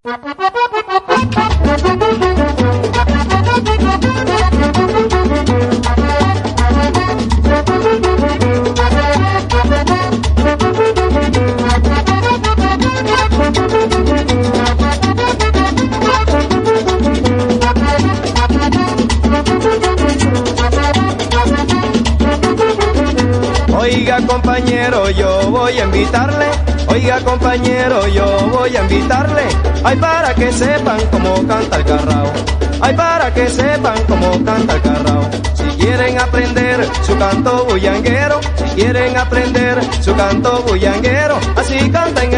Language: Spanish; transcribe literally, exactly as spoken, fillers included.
Oiga compañero, yo voy a invitarle, oiga compañero, yo voy a invitarle, ay para que sepan cómo canta el carrao, ay para que sepan cómo canta el carrao. Si quieren aprender su canto bullanguero, si quieren aprender su canto bullanguero, así canta en